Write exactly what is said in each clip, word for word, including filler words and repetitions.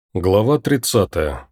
Глава тридцатая.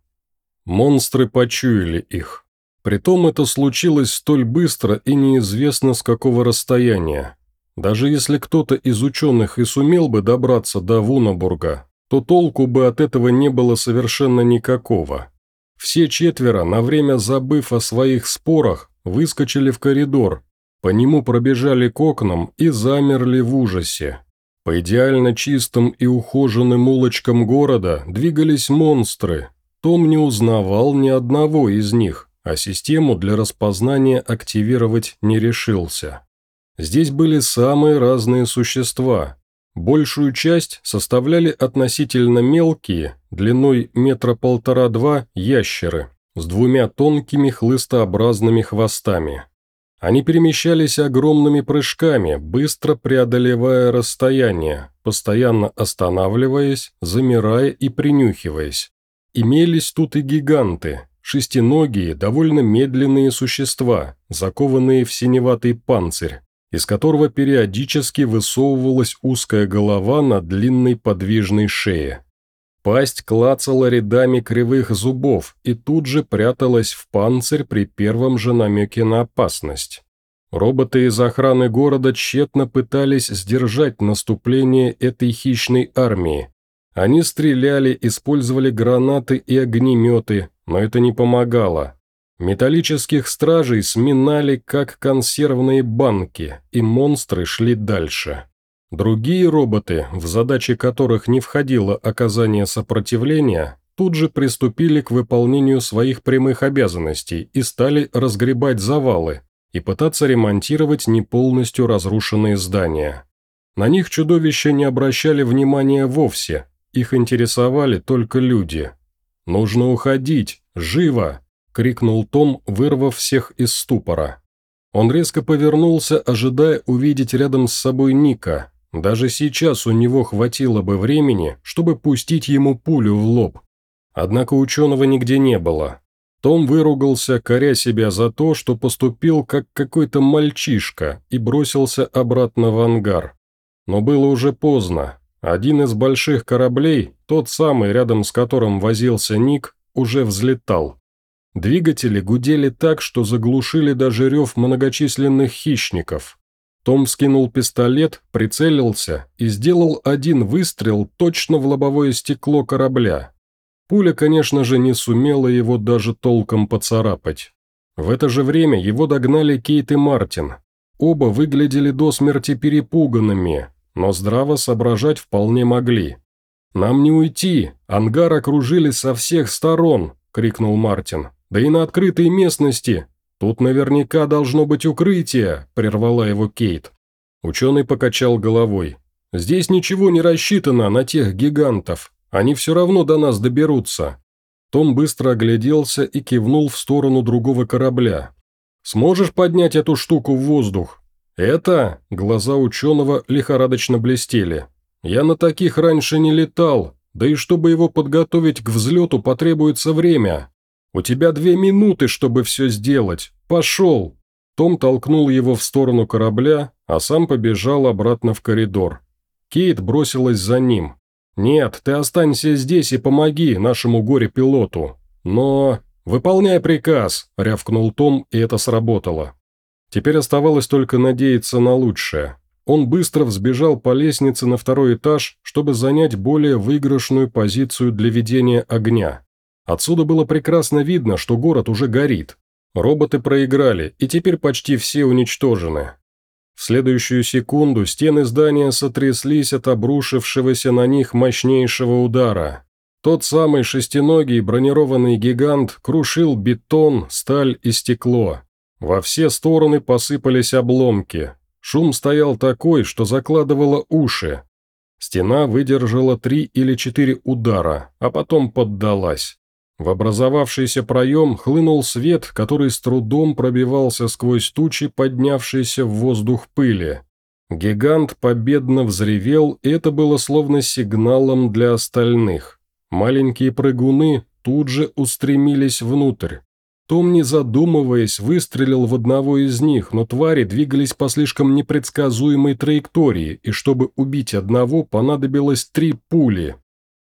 Монстры почуяли их. Притом это случилось столь быстро и неизвестно с какого расстояния. Даже если кто-то из ученых и сумел бы добраться до Вунабурга, то толку бы от этого не было совершенно никакого. Все четверо, на время забыв о своих спорах, выскочили в коридор, по нему пробежали к окнам и замерли в ужасе. По идеально чистым и ухоженным улочкам города двигались монстры. Том не узнавал ни одного из них, а систему для распознания активировать не решился. Здесь были самые разные существа. Большую часть составляли относительно мелкие, длиной метра полтора-два, ящеры, с двумя тонкими хлыстообразными хвостами. Они перемещались огромными прыжками, быстро преодолевая расстояние, постоянно останавливаясь, замирая и принюхиваясь. Имелись тут и гиганты, шестиногие, довольно медленные существа, закованные в синеватый панцирь, из которого периодически высовывалась узкая голова на длинной подвижной шее. Пасть клацала рядами кривых зубов и тут же пряталась в панцирь при первом же намеке на опасность. Роботы из охраны города тщетно пытались сдержать наступление этой хищной армии. Они стреляли, использовали гранаты и огнеметы, но это не помогало. Металлических стражей сминали, как консервные банки, и монстры шли дальше. Другие роботы, в задачи которых не входило оказание сопротивления, тут же приступили к выполнению своих прямых обязанностей и стали разгребать завалы и пытаться ремонтировать не полностью разрушенные здания. На них чудовища не обращали внимания вовсе, их интересовали только люди. «Нужно уходить! Живо!» – крикнул Том, вырвав всех из ступора. Он резко повернулся, ожидая увидеть рядом с собой Ника. Даже сейчас у него хватило бы времени, чтобы пустить ему пулю в лоб. Однако ученого нигде не было. Том выругался, коря себя за то, что поступил как какой-то мальчишка, и бросился обратно в ангар. Но было уже поздно. Один из больших кораблей, тот самый, рядом с которым возился Ник, уже взлетал. Двигатели гудели так, что заглушили даже рев многочисленных хищников. Том скинул пистолет, прицелился и сделал один выстрел точно в лобовое стекло корабля. Пуля, конечно же, не сумела его даже толком поцарапать. В это же время его догнали Кейт и Мартин. Оба выглядели до смерти перепуганными, но здраво соображать вполне могли. «Нам не уйти, ангар окружили со всех сторон!» – крикнул Мартин. «Да и на открытой местности! Тут наверняка должно быть укрытие!» – прервала его Кейт. Ученый покачал головой. «Здесь ничего не рассчитано на тех гигантов. Они все равно до нас доберутся». Том быстро огляделся и кивнул в сторону другого корабля. «Сможешь поднять эту штуку в воздух?» «Это?» – глаза ученого лихорадочно блестели. «Я на таких раньше не летал, да и чтобы его подготовить к взлету потребуется время. У тебя две минуты, чтобы все сделать. Пошел!» Том толкнул его в сторону корабля, а сам побежал обратно в коридор. Кейт бросилась за ним. «Нет, ты останься здесь и помоги нашему горе-пилоту. Но...» «Выполняй приказ!» – рявкнул Том, и это сработало. Теперь оставалось только надеяться на лучшее. Он быстро взбежал по лестнице на второй этаж, чтобы занять более выигрышную позицию для ведения огня. Отсюда было прекрасно видно, что город уже горит. Роботы проиграли, и теперь почти все уничтожены. В следующую секунду стены здания сотряслись от обрушившегося на них мощнейшего удара. Тот самый шестиногий бронированный гигант крушил бетон, сталь и стекло. Во все стороны посыпались обломки. Шум стоял такой, что закладывало уши. Стена выдержала три или четыре удара, а потом поддалась. В образовавшийся проем хлынул свет, который с трудом пробивался сквозь тучи, поднявшиеся в воздух пыли. Гигант победно взревел, и это было словно сигналом для остальных. Маленькие прыгуны тут же устремились внутрь. Том, не задумываясь, выстрелил в одного из них, но твари двигались по слишком непредсказуемой траектории, и чтобы убить одного, понадобилось три пули.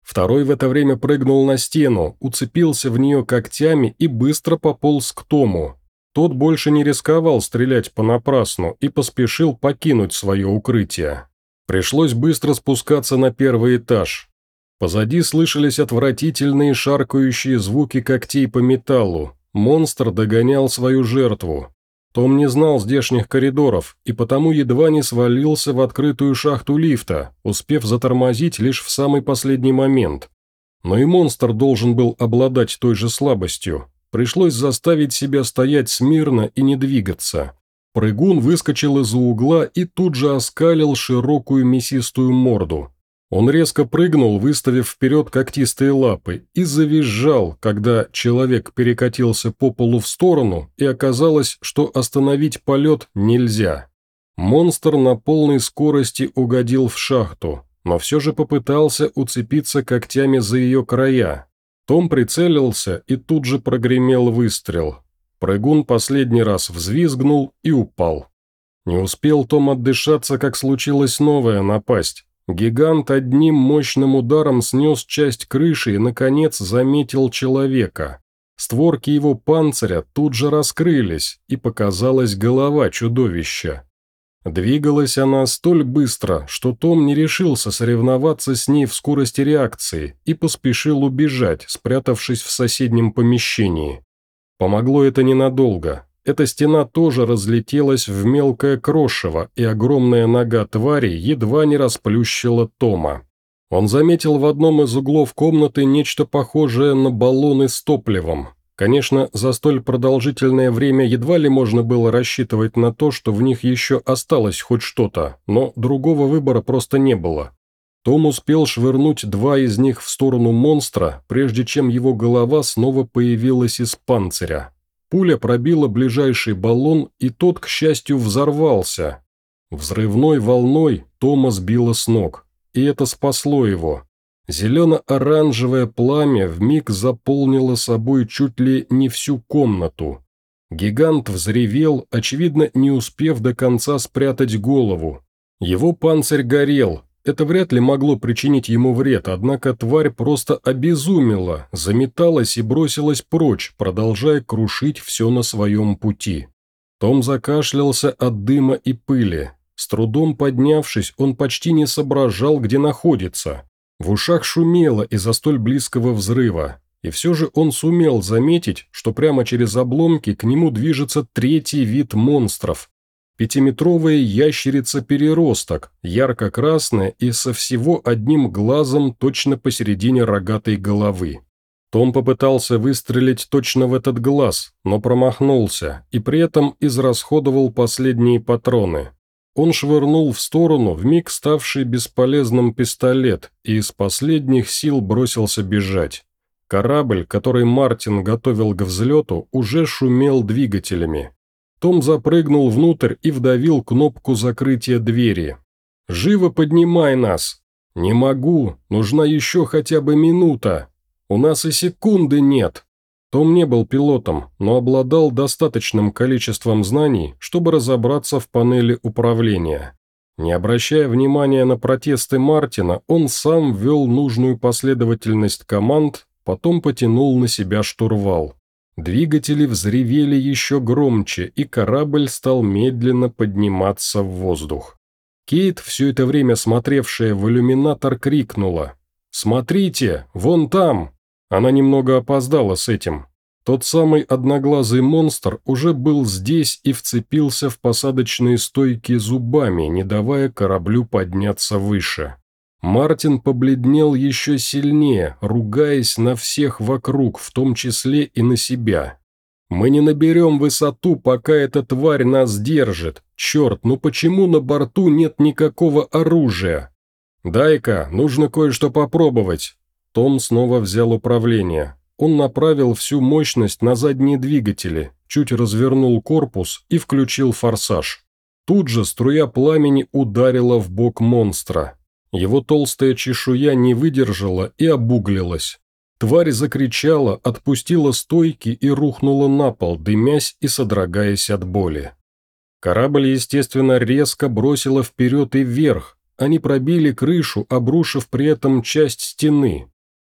Второй в это время прыгнул на стену, уцепился в нее когтями и быстро пополз к Тому. Тот больше не рисковал стрелять понапрасну и поспешил покинуть свое укрытие. Пришлось быстро спускаться на первый этаж. Позади слышались отвратительные шаркающие звуки когтей по металлу. Монстр догонял свою жертву. Том не знал здешних коридоров и потому едва не свалился в открытую шахту лифта, успев затормозить лишь в самый последний момент. Но и монстр должен был обладать той же слабостью. Пришлось заставить себя стоять смирно и не двигаться. Прыгун выскочил из-за угла и тут же оскалил широкую мясистую морду. Он резко прыгнул, выставив вперед когтистые лапы, и завизжал, когда человек перекатился по полу в сторону, и оказалось, что остановить полет нельзя. Монстр на полной скорости угодил в шахту, но все же попытался уцепиться когтями за ее края. Том прицелился, и тут же прогремел выстрел. Прыгун последний раз взвизгнул и упал. Не успел Том отдышаться, как случилась новая напасть. Гигант одним мощным ударом снес часть крыши и, наконец, заметил человека. Створки его панциря тут же раскрылись, и показалась голова чудовища. Двигалась она столь быстро, что Том не решился соревноваться с ней в скорости реакции и поспешил убежать, спрятавшись в соседнем помещении. Помогло это ненадолго. Эта стена тоже разлетелась в мелкое крошево, и огромная нога твари едва не расплющила Тома. Он заметил в одном из углов комнаты нечто похожее на баллоны с топливом. Конечно, за столь продолжительное время едва ли можно было рассчитывать на то, что в них еще осталось хоть что-то, но другого выбора просто не было. Том успел швырнуть два из них в сторону монстра, прежде чем его голова снова появилась из панциря. Пуля пробила ближайший баллон, и тот, к счастью, взорвался. Взрывной волной Тома сбило с ног, и это спасло его. Зелено-оранжевое пламя вмиг заполнило собой чуть ли не всю комнату. Гигант взревел, очевидно, не успев до конца спрятать голову. Его панцирь горел. Это вряд ли могло причинить ему вред, однако тварь просто обезумела, заметалась и бросилась прочь, продолжая крушить все на своем пути. Том закашлялся от дыма и пыли. С трудом поднявшись, он почти не соображал, где находится. В ушах шумело из-за столь близкого взрыва, и все же он сумел заметить, что прямо через обломки к нему движется третий вид монстров. Пятиметровая ящерица-переросток, ярко-красная и со всего одним глазом точно посередине рогатой головы. Том попытался выстрелить точно в этот глаз, но промахнулся, и при этом израсходовал последние патроны. Он швырнул в сторону вмиг ставший бесполезным пистолет и из последних сил бросился бежать. Корабль, который Мартин готовил к взлету, уже шумел двигателями. Том запрыгнул внутрь и вдавил кнопку закрытия двери. «Живо поднимай нас!» «Не могу, нужна еще хотя бы минута. У нас и секунды нет». Том не был пилотом, но обладал достаточным количеством знаний, чтобы разобраться в панели управления. Не обращая внимания на протесты Мартина, он сам ввел нужную последовательность команд, потом потянул на себя штурвал. Двигатели взревели еще громче, и корабль стал медленно подниматься в воздух. Кейт, все это время смотревшая в иллюминатор, крикнула: «Смотрите, вон там!» Она немного опоздала с этим. Тот самый одноглазый монстр уже был здесь и вцепился в посадочные стойки зубами, не давая кораблю подняться выше. Мартин побледнел еще сильнее, ругаясь на всех вокруг, в том числе и на себя. «Мы не наберем высоту, пока эта тварь нас держит. Черт, ну почему на борту нет никакого оружия? Дай-ка, нужно кое-что попробовать». Том снова взял управление. Он направил всю мощность на задние двигатели, чуть развернул корпус и включил форсаж. Тут же струя пламени ударила в бок монстра. Его толстая чешуя не выдержала и обуглилась. Тварь закричала, отпустила стойки и рухнула на пол, дымясь и содрогаясь от боли. Корабль, естественно, резко бросило вперед и вверх. Они пробили крышу, обрушив при этом часть стены.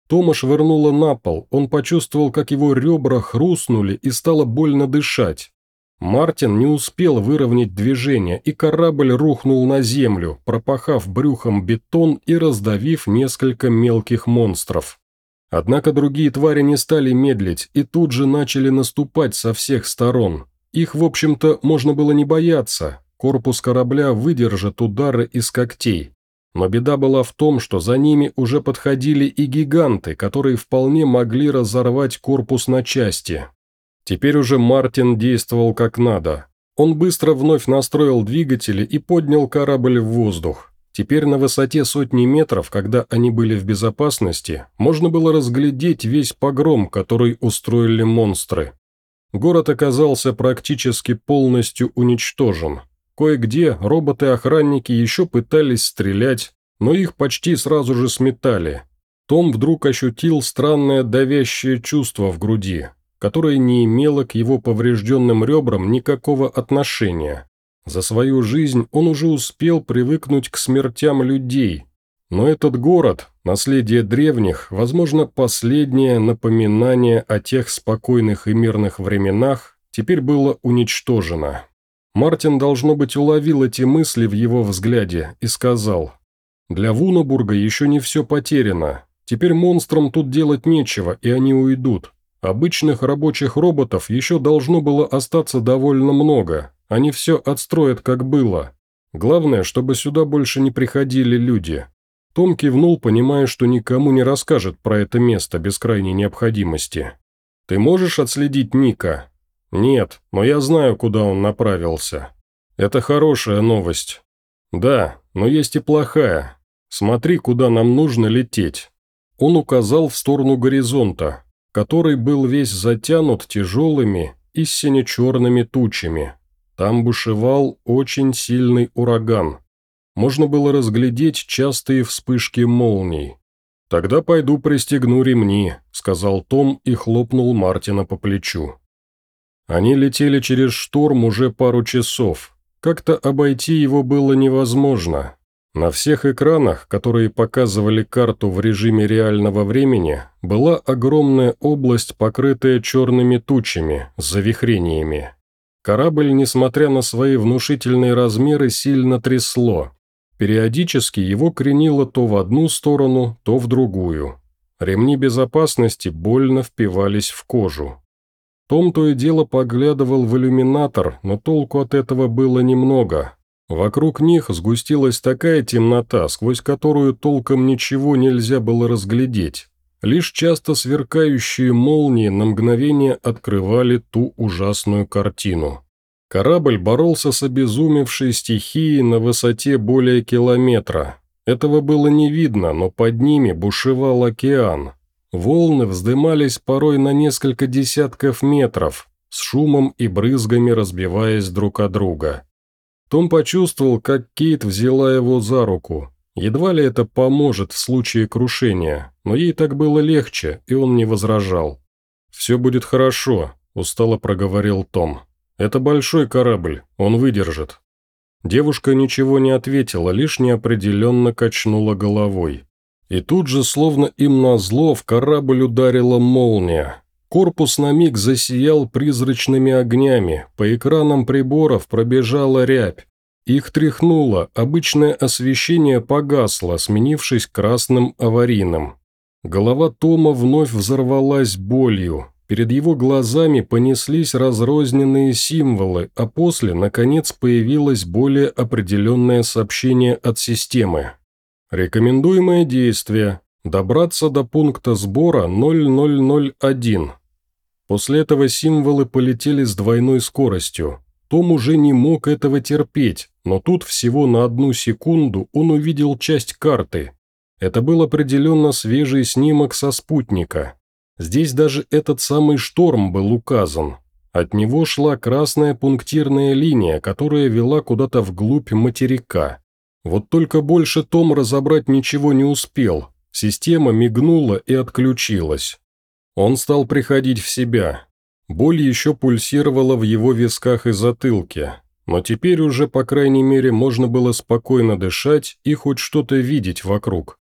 Тома швырнуло на пол, он почувствовал, как его ребра хрустнули и стало больно дышать. Мартин не успел выровнять движение, и корабль рухнул на землю, пропахав брюхом бетон и раздавив несколько мелких монстров. Однако другие твари не стали медлить и тут же начали наступать со всех сторон. Их, в общем-то, можно было не бояться, корпус корабля выдержит удары из когтей. Но беда была в том, что за ними уже подходили и гиганты, которые вполне могли разорвать корпус на части. Теперь уже Мартин действовал как надо. Он быстро вновь настроил двигатели и поднял корабль в воздух. Теперь на высоте сотни метров, когда они были в безопасности, можно было разглядеть весь погром, который устроили монстры. Город оказался практически полностью уничтожен. Кое-где роботы-охранники еще пытались стрелять, но их почти сразу же сметали. Том вдруг ощутил странное давящее чувство в груди, которое не имело к его поврежденным ребрам никакого отношения. За свою жизнь он уже успел привыкнуть к смертям людей. Но этот город, наследие древних, возможно, последнее напоминание о тех спокойных и мирных временах, теперь было уничтожено. Мартин, должно быть, уловил эти мысли в его взгляде и сказал: «Для Вунабурга еще не все потеряно. Теперь монстрам тут делать нечего, и они уйдут. Обычных рабочих роботов еще должно было остаться довольно много. Они все отстроят, как было. Главное, чтобы сюда больше не приходили люди». Том кивнул, понимая, что никому не расскажет про это место без крайней необходимости. «Ты можешь отследить Ника?» «Нет, но я знаю, куда он направился». «Это хорошая новость». «Да, но есть и плохая. Смотри, куда нам нужно лететь». Он указал в сторону горизонта, который был весь затянут тяжелыми и сине-черными тучами. Там бушевал очень сильный ураган. Можно было разглядеть частые вспышки молний. «Тогда пойду пристегну ремни», — сказал Том и хлопнул Мартина по плечу. Они летели через шторм уже пару часов. Как-то обойти его было невозможно. На всех экранах, которые показывали карту в режиме реального времени, была огромная область, покрытая черными тучами, с завихрениями. Корабль, несмотря на свои внушительные размеры, сильно трясло. Периодически его кренило то в одну сторону, то в другую. Ремни безопасности больно впивались в кожу. Том то и дело поглядывал в иллюминатор, но толку от этого было немного. Вокруг них сгустилась такая темнота, сквозь которую толком ничего нельзя было разглядеть. Лишь часто сверкающие молнии на мгновение открывали ту ужасную картину. Корабль боролся с обезумевшей стихией на высоте более километра. Этого было не видно, но под ними бушевал океан. Волны вздымались порой на несколько десятков метров, с шумом и брызгами разбиваясь друг о друга. Том почувствовал, как Кейт взяла его за руку. Едва ли это поможет в случае крушения, но ей так было легче, и он не возражал. «Все будет хорошо», – устало проговорил Том. «Это большой корабль, он выдержит». Девушка ничего не ответила, лишь неопределенно качнула головой. И тут же, словно им назло, в корабль ударила молния. Корпус на миг засиял призрачными огнями, по экранам приборов пробежала рябь. Их тряхнуло, обычное освещение погасло, сменившись красным аварийным. Голова Тома вновь взорвалась болью. Перед его глазами понеслись разрозненные символы, а после, наконец, появилось более определенное сообщение от системы. Рекомендуемое действие – добраться до пункта сбора ноль ноль ноль один. После этого символы полетели с двойной скоростью. Том уже не мог этого терпеть, но тут всего на одну секунду он увидел часть карты. Это был определенно свежий снимок со спутника. Здесь даже этот самый шторм был указан. От него шла красная пунктирная линия, которая вела куда-то вглубь материка. Вот только больше Том разобрать ничего не успел. Система мигнула и отключилась. Он стал приходить в себя. Боль еще пульсировала в его висках и затылке. Но теперь уже, по крайней мере, можно было спокойно дышать и хоть что-то видеть вокруг.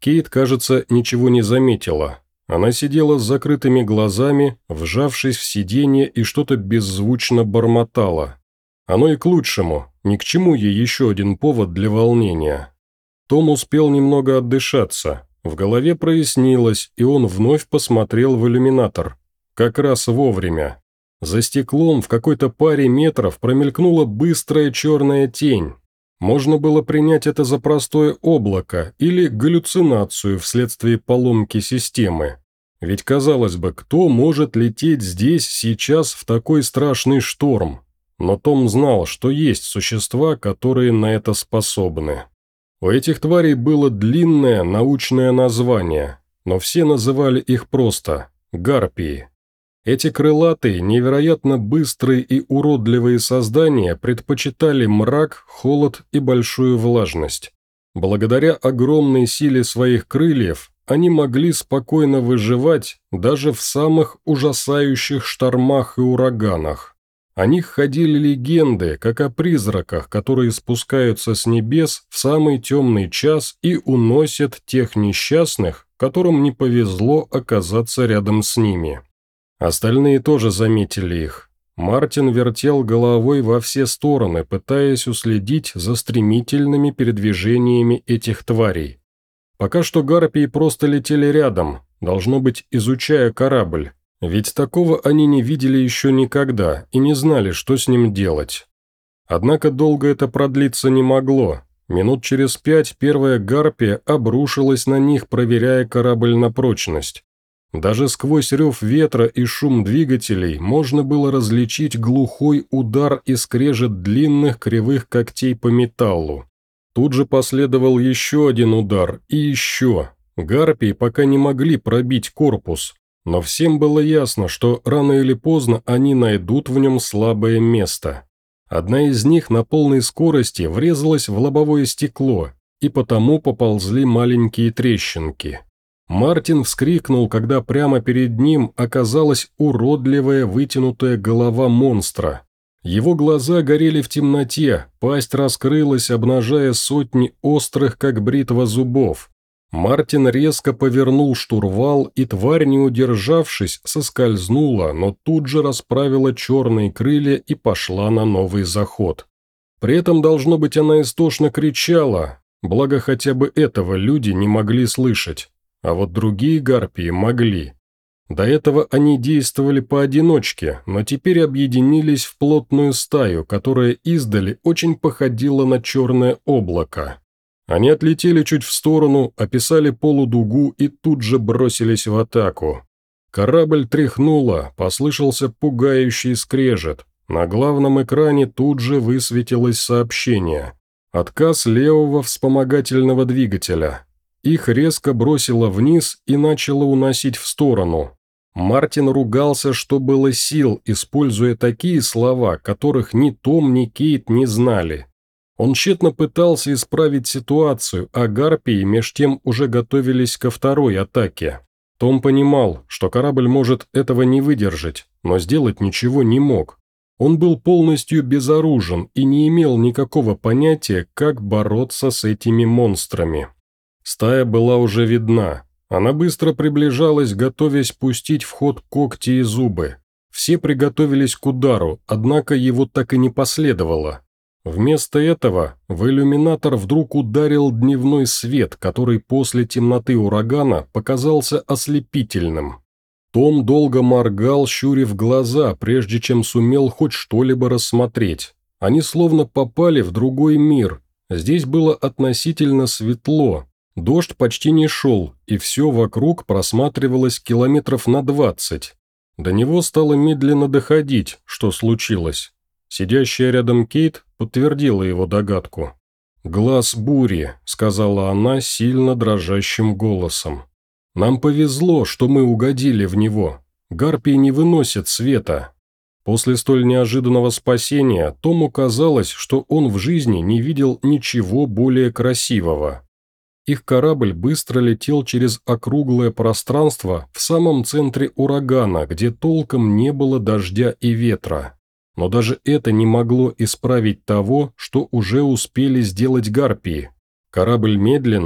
Кейт, кажется, ничего не заметила. Она сидела с закрытыми глазами, вжавшись в сиденье, и что-то беззвучно бормотала. Оно и к лучшему, ни к чему ей еще один повод для волнения. Том успел немного отдышаться. В голове прояснилось, и он вновь посмотрел в иллюминатор. Как раз вовремя. За стеклом в какой-то паре метров промелькнула быстрая черная тень. Можно было принять это за простое облако или галлюцинацию вследствие поломки системы. Ведь, казалось бы, кто может лететь здесь сейчас в такой страшный шторм? Но Том знал, что есть существа, которые на это способны. У этих тварей было длинное научное название, но все называли их просто «гарпии». Эти крылатые, невероятно быстрые и уродливые создания предпочитали мрак, холод и большую влажность. Благодаря огромной силе своих крыльев они могли спокойно выживать даже в самых ужасающих штормах и ураганах. О них ходили легенды, как о призраках, которые спускаются с небес в самый темный час и уносят тех несчастных, которым не повезло оказаться рядом с ними. Остальные тоже заметили их. Мартин вертел головой во все стороны, пытаясь уследить за стремительными передвижениями этих тварей. Пока что гарпии просто летели рядом, должно быть, изучая корабль, ведь такого они не видели еще никогда и не знали, что с ним делать. Однако долго это продлиться не могло. Минут через пять первая гарпия обрушилась на них, проверяя корабль на прочность. Даже сквозь рев ветра и шум двигателей можно было различить глухой удар и скрежет длинных кривых когтей по металлу. Тут же последовал еще один удар и еще. Гарпии пока не могли пробить корпус, но всем было ясно, что рано или поздно они найдут в нем слабое место. Одна из них на полной скорости врезалась в лобовое стекло, и потому поползли маленькие трещинки. Мартин вскрикнул, когда прямо перед ним оказалась уродливая вытянутая голова монстра. Его глаза горели в темноте, пасть раскрылась, обнажая сотни острых, как бритва, зубов. Мартин резко повернул штурвал, и тварь, не удержавшись, соскользнула, но тут же расправила черные крылья и пошла на новый заход. При этом, должно быть, она истошно кричала, благо хотя бы этого люди не могли слышать. А вот другие гарпии могли. До этого они действовали поодиночке, но теперь объединились в плотную стаю, которая издали очень походила на черное облако. Они отлетели чуть в сторону, описали полудугу и тут же бросились в атаку. Корабль тряхнуло, послышался пугающий скрежет. На главном экране тут же высветилось сообщение. Отказ левого вспомогательного двигателя. Их резко бросило вниз и начало уносить в сторону. Мартин ругался, что было сил, используя такие слова, которых ни Том, ни Кейт не знали. Он тщетно пытался исправить ситуацию, а гарпии меж тем уже готовились ко второй атаке. Том понимал, что корабль может этого не выдержать, но сделать ничего не мог. Он был полностью безоружен и не имел никакого понятия, как бороться с этими монстрами. Стая была уже видна. Она быстро приближалась, готовясь пустить в ход когти и зубы. Все приготовились к удару, однако его так и не последовало. Вместо этого в иллюминатор вдруг ударил дневной свет, который после темноты урагана показался ослепительным. Том долго моргал, щурив глаза, прежде чем сумел хоть что-либо рассмотреть. Они словно попали в другой мир. Здесь было относительно светло. Дождь почти не шел, и все вокруг просматривалось километров на двадцать. До него стало медленно доходить, что случилось. Сидящая рядом Кейт подтвердила его догадку. «Глаз бури», — сказала она сильно дрожащим голосом. «Нам повезло, что мы угодили в него. Гарпии не выносят света». После столь неожиданного спасения Тому казалось, что он в жизни не видел ничего более красивого. Их корабль быстро летел через округлое пространство в самом центре урагана, где толком не было дождя и ветра. Но даже это не могло исправить того, что уже успели сделать гарпии. Корабль медленно,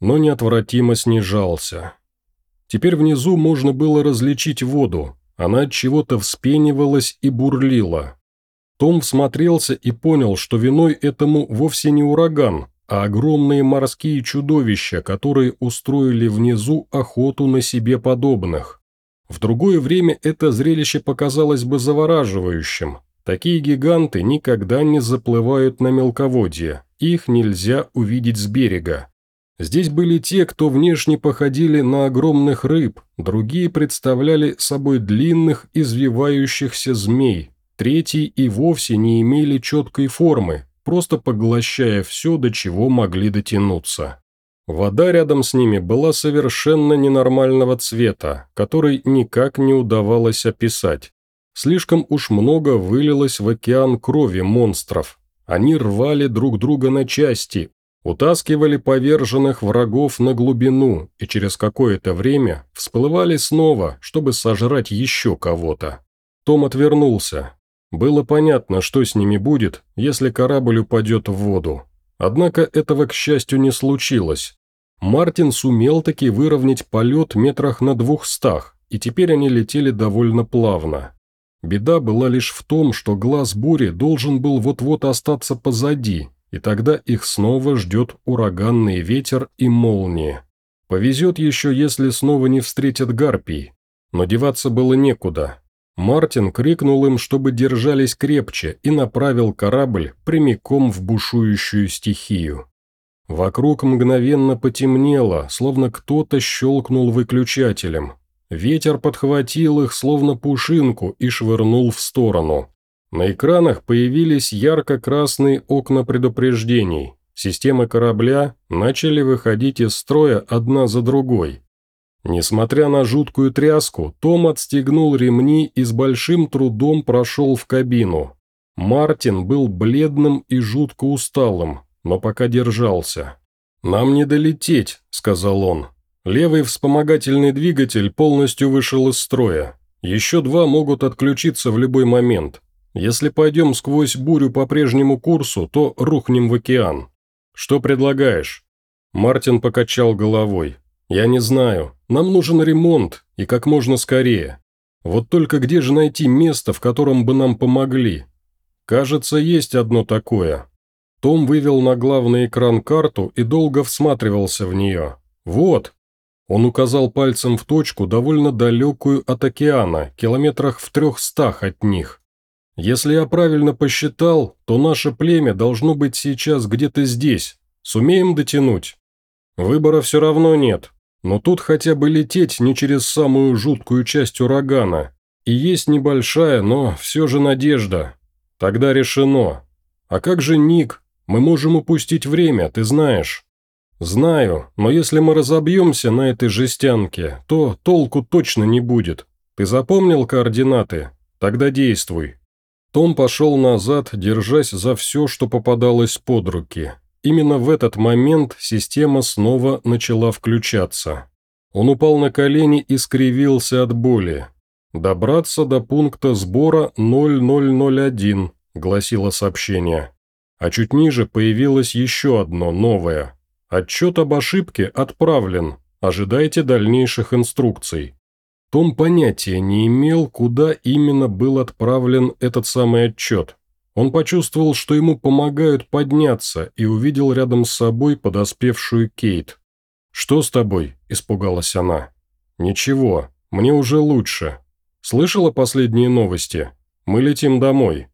но неотвратимо снижался. Теперь внизу можно было различить воду, она от чего-то вспенивалась и бурлила. Том всмотрелся и понял, что виной этому вовсе не ураган, а огромные морские чудовища, которые устроили внизу охоту на себе подобных. В другое время это зрелище показалось бы завораживающим. Такие гиганты никогда не заплывают на мелководье, их нельзя увидеть с берега. Здесь были те, кто внешне походили на огромных рыб, другие представляли собой длинных извивающихся змей, третьи и вовсе не имели четкой формы, просто поглощая все, до чего могли дотянуться. Вода рядом с ними была совершенно ненормального цвета, который никак не удавалось описать. Слишком уж много вылилось в океан крови монстров. Они рвали друг друга на части, утаскивали поверженных врагов на глубину и через какое-то время всплывали снова, чтобы сожрать еще кого-то. Том отвернулся. Было понятно, что с ними будет, если корабль упадет в воду. Однако этого, к счастью, не случилось. Мартин сумел таки выровнять полет метрах на двухстах, и теперь они летели довольно плавно. Беда была лишь в том, что глаз бури должен был вот-вот остаться позади, и тогда их снова ждет ураганный ветер и молнии. Повезет еще, если снова не встретят гарпий. Но деваться было некуда. Мартин крикнул им, чтобы держались крепче, и направил корабль прямиком в бушующую стихию. Вокруг мгновенно потемнело, словно кто-то щелкнул выключателем. Ветер подхватил их, словно пушинку, и швырнул в сторону. На экранах появились ярко-красные окна предупреждений. Системы корабля начали выходить из строя одна за другой. Несмотря на жуткую тряску, Том отстегнул ремни и с большим трудом прошел в кабину. Мартин был бледным и жутко усталым, но пока держался. «Нам не долететь», — сказал он. «Левый вспомогательный двигатель полностью вышел из строя. Еще два могут отключиться в любой момент. Если пойдем сквозь бурю по прежнему курсу, то рухнем в океан. Что предлагаешь?» Мартин покачал головой. «Я не знаю. Нам нужен ремонт, и как можно скорее. Вот только где же найти место, в котором бы нам помогли? Кажется, есть одно такое». Том вывел на главный экран карту и долго всматривался в нее. «Вот!» Он указал пальцем в точку, довольно далекую от океана, километрах в трехстах от них. «Если я правильно посчитал, то наше племя должно быть сейчас где-то здесь. Сумеем дотянуть?» «Выбора все равно нет. Но тут хотя бы лететь не через самую жуткую часть урагана. И есть небольшая, но все же надежда. Тогда решено. А как же Ник? Мы можем упустить время, ты знаешь». «Знаю, но если мы разобьемся на этой жестянке, то толку точно не будет. Ты запомнил координаты? Тогда действуй». Том пошел назад, держась за все, что попадалось под руки. Именно в этот момент система снова начала включаться. Он упал на колени и скривился от боли. «Добраться до пункта сбора ноль ноль ноль один», — гласило сообщение. А чуть ниже появилось еще одно, новое. «Отчет об ошибке отправлен. Ожидайте дальнейших инструкций». Том понятия не имел, куда именно был отправлен этот самый отчет. Он почувствовал, что ему помогают подняться, и увидел рядом с собой подоспевшую Кейт. «Что с тобой?» – испугалась она. «Ничего, мне уже лучше. Слышала последние новости? Мы летим домой».